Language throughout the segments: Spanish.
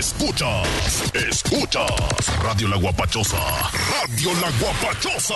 Escuchas Radio La Guapachosa. Radio La Guapachosa.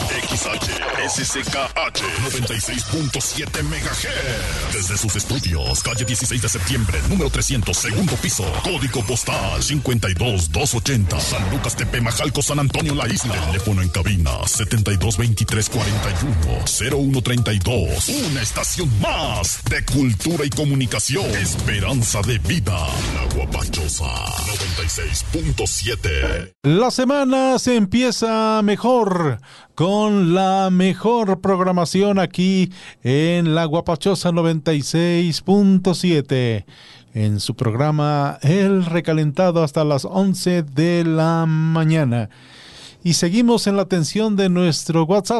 XHSCKH 96.7 MHz. Desde sus estudios, calle 16 de septiembre, número 300, segundo piso. Código postal 52280. San Lucas, Tepemajalco, San Antonio, La Isla. Teléfono en cabina 722341-0132. Una estación más de cultura y comunicación. Esperanza de vida. La Guapachosa 96.7. La semana se empieza mejor, con la mejor programación aquí en La Guapachosa 96.7. En su programa El Recalentado hasta las 11 de la mañana. Y seguimos en la atención de nuestro WhatsApp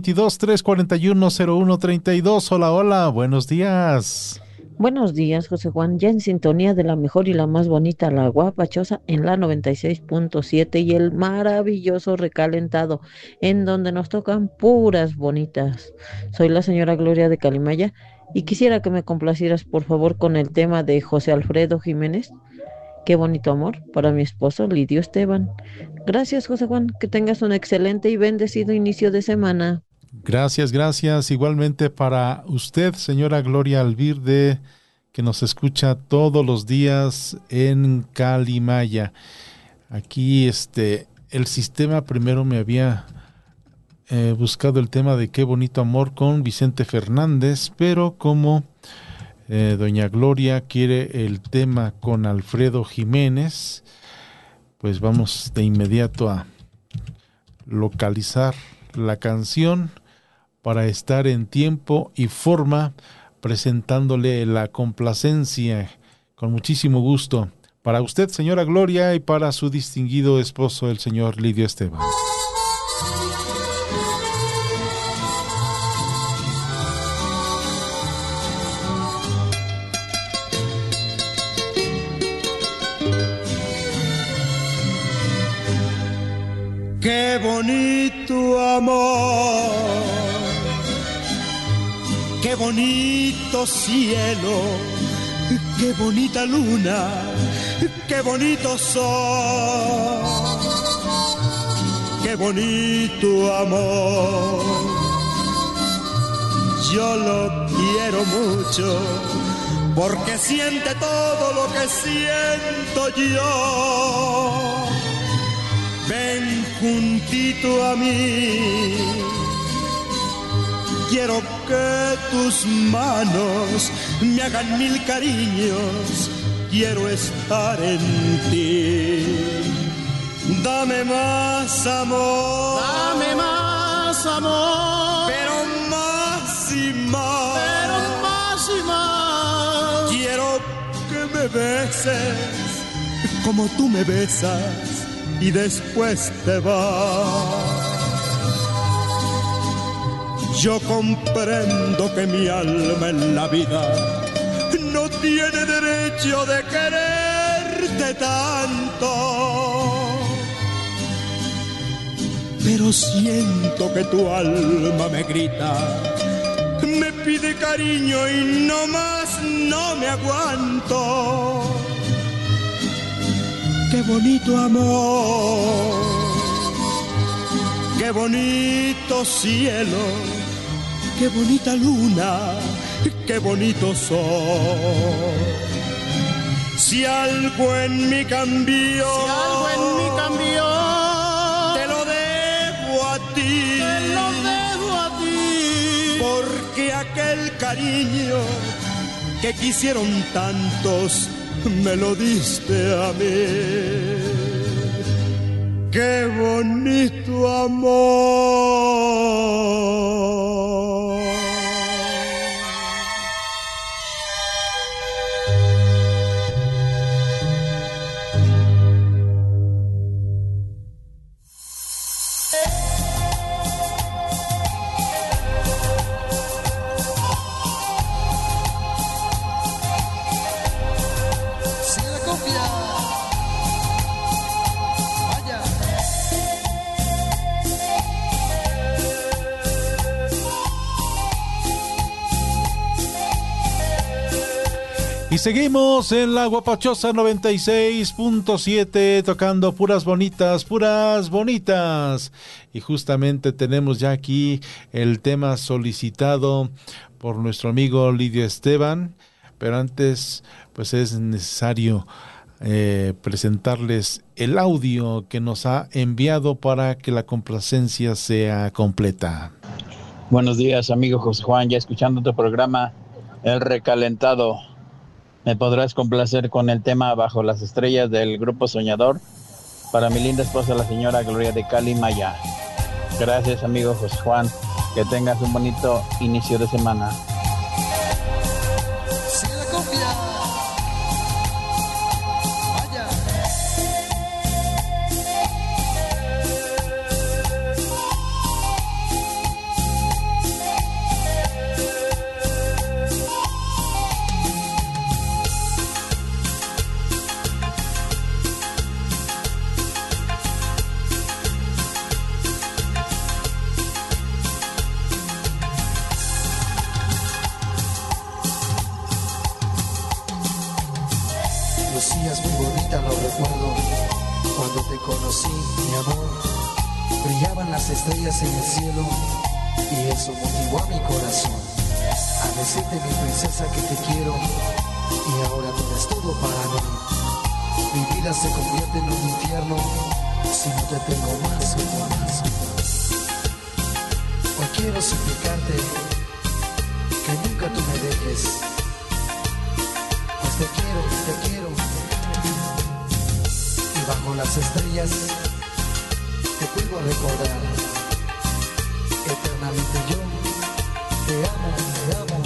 722-341-0132. Hola, hola, buenos días. Buenos días, José Juan, ya en sintonía de la mejor y la más bonita, La Guapachosa, en la 96.7 y el maravilloso Recalentado, en donde nos tocan puras bonitas. Soy la señora Gloria de Calimaya y quisiera que me complacieras, por favor, con el tema de José Alfredo Jiménez. Qué bonito amor, para mi esposo Lidio Esteban. Gracias, José Juan, que tengas un excelente y bendecido inicio de semana. Gracias, gracias. Igualmente para usted, señora Gloria Alvirde, que nos escucha todos los días en Calimaya. Aquí el sistema primero me había buscado el tema de Qué bonito amor con Vicente Fernández, pero como doña Gloria quiere el tema con Alfredo Jiménez, pues vamos de inmediato a localizar la canción para estar en tiempo y forma presentándole la complacencia con muchísimo gusto para usted, señora Gloria, y para su distinguido esposo, el señor Lidio Esteban. Qué bonito amor, qué bonito cielo, qué bonita luna, qué bonito sol, qué bonito amor. Yo lo quiero mucho porque siente todo lo que siento yo. Ven juntito a mí, quiero que tus manos me hagan mil cariños, quiero estar en ti. Dame más amor, pero más y más, quiero que me beses como tú me besas y después te vas. Yo comprendo que mi alma en la vida no tiene derecho de quererte tanto, pero siento que tu alma me grita, me pide cariño y no más no me aguanto. Qué bonito amor, qué bonito cielo, qué bonita luna, qué bonito sol. Si algo en mí cambió, te lo debo a ti, porque aquel cariño que quisieron tantos me lo diste a mí. Qué bonito amor. Y seguimos en la Guapachosa 96.7 tocando puras bonitas, puras bonitas. Y justamente tenemos ya aquí el tema solicitado por nuestro amigo Lidio Esteban. Pero antes, pues es necesario presentarles el audio que nos ha enviado para que la complacencia sea completa. Buenos días, amigo José Juan, ya escuchando tu programa El Recalentado. ¿Me podrás complacer con el tema Bajo las Estrellas del Grupo Soñador? Para mi linda esposa, la señora Gloria de Calimaya. Gracias, amigo José Juan. Que tengas un bonito inicio de semana. Estrellas en el cielo y eso motivó a mi corazón a decirte, mi princesa, que te quiero y ahora tú eres todo para mí. Mi vida se convierte en un infierno si no te tengo más o más. Hoy quiero suplicarte que nunca tú me dejes, pues te quiero y bajo las estrellas te vuelvo a recordar. Eternamente yo te amo, te amo.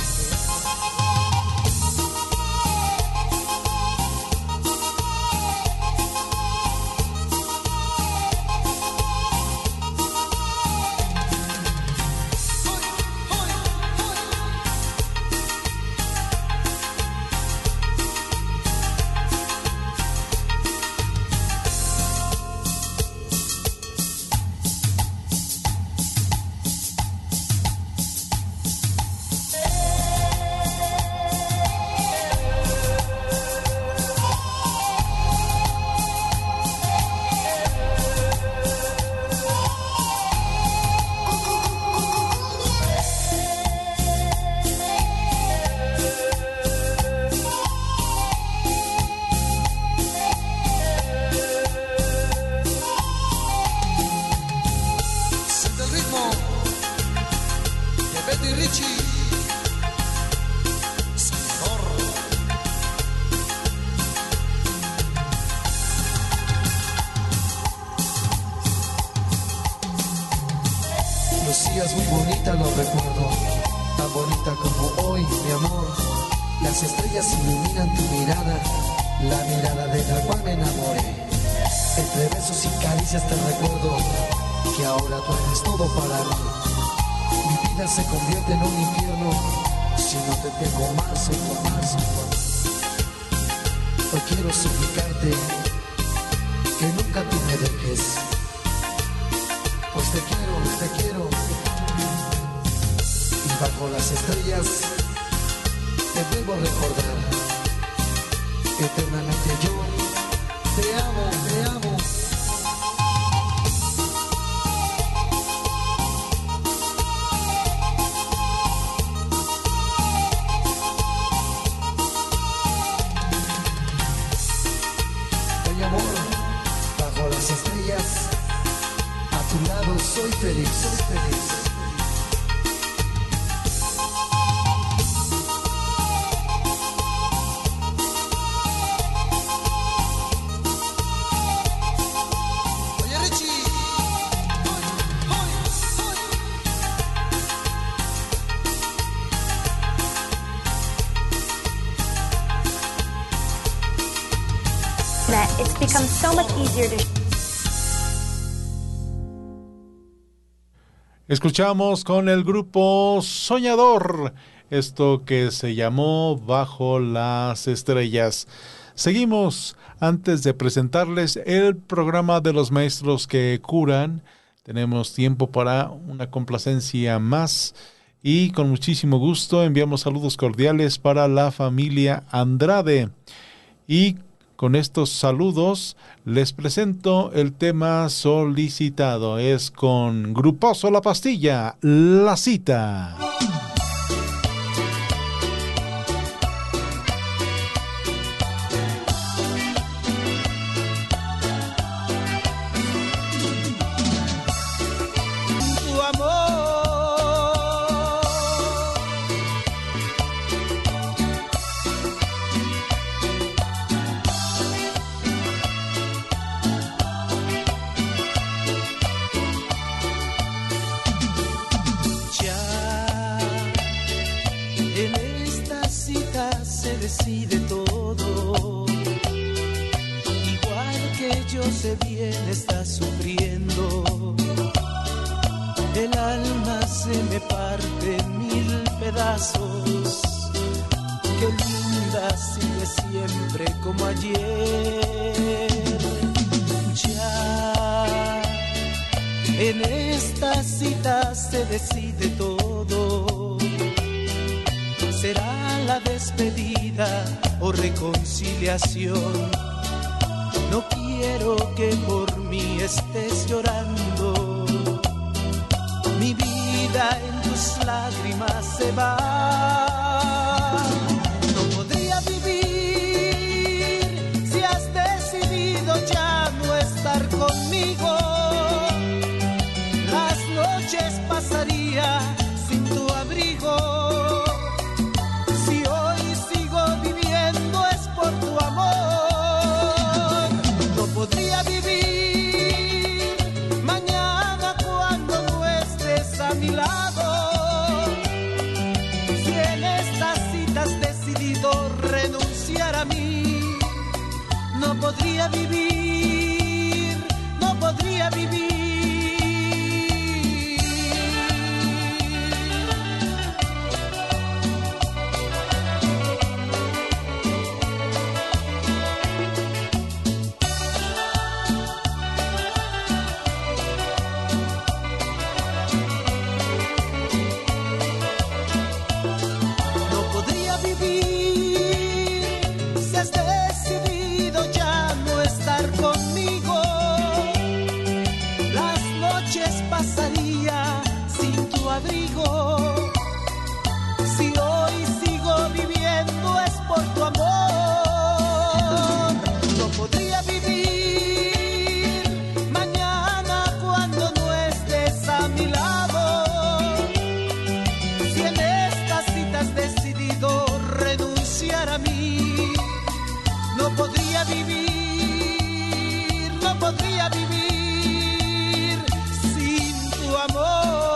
Se convierte en un infierno si no te tengo más o más. Hoy quiero suplicarte que nunca tú me dejes, pues te quiero y bajo las estrellas te vuelvo a recordar. Eternamente yo te amo, te amo. Soy feliz, soy feliz. Oye, Richie. It's become so much easier to Escuchamos con el grupo Soñador, esto que se llamó Bajo las Estrellas. Seguimos antes de presentarles el programa de los maestros que curan. Tenemos tiempo para una complacencia más Y con muchísimo gusto enviamos saludos cordiales para la familia Andrade. Y con estos saludos les presento el tema solicitado. Es con Gruposo La Pastilla, La Cita. Decide todo, igual que yo sé bien está sufriendo, el alma se me parte en 1000 pedazos, qué linda sigue siempre como ayer, ya en esta cita se decide todo, será la despedida o reconciliación. No quiero que por mí estés llorando. Mi vida en tus lágrimas se va. No podría vivir si has decidido ya no estar conmigo. Las noches pasaría sin tu abrigo. Tu amor, no podría vivir mañana cuando no estés a mi lado. Si en estas citas has decidido renunciar a mí, no podría vivir, no podría vivir. Pasaría sin tu abrigo. Si hoy sigo viviendo es por tu amor. No podría vivir mañana cuando no estés a mi lado. Si en estas citas has decidido renunciar a mí, no podría vivir, no podría vivir tu amor.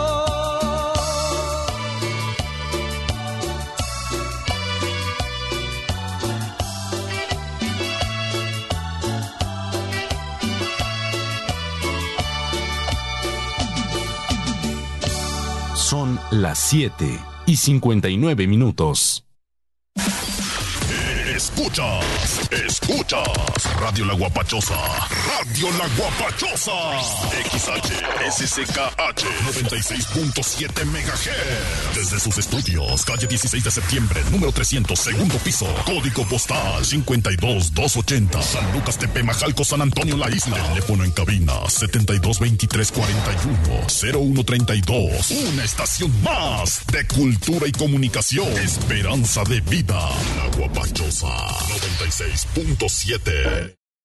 Son las 7:59. Escuchas Radio La Guapachosa, Radio La Guapachosa, XHSCKH 96.7 MHz, desde sus estudios, calle 16 de septiembre, número 300, segundo piso, código postal 52280, San Lucas Tepemajalco, San Antonio La Isla, teléfono en cabina 722341-0132, una estación más de cultura y comunicación, esperanza de vida, La Guapachosa 96.7.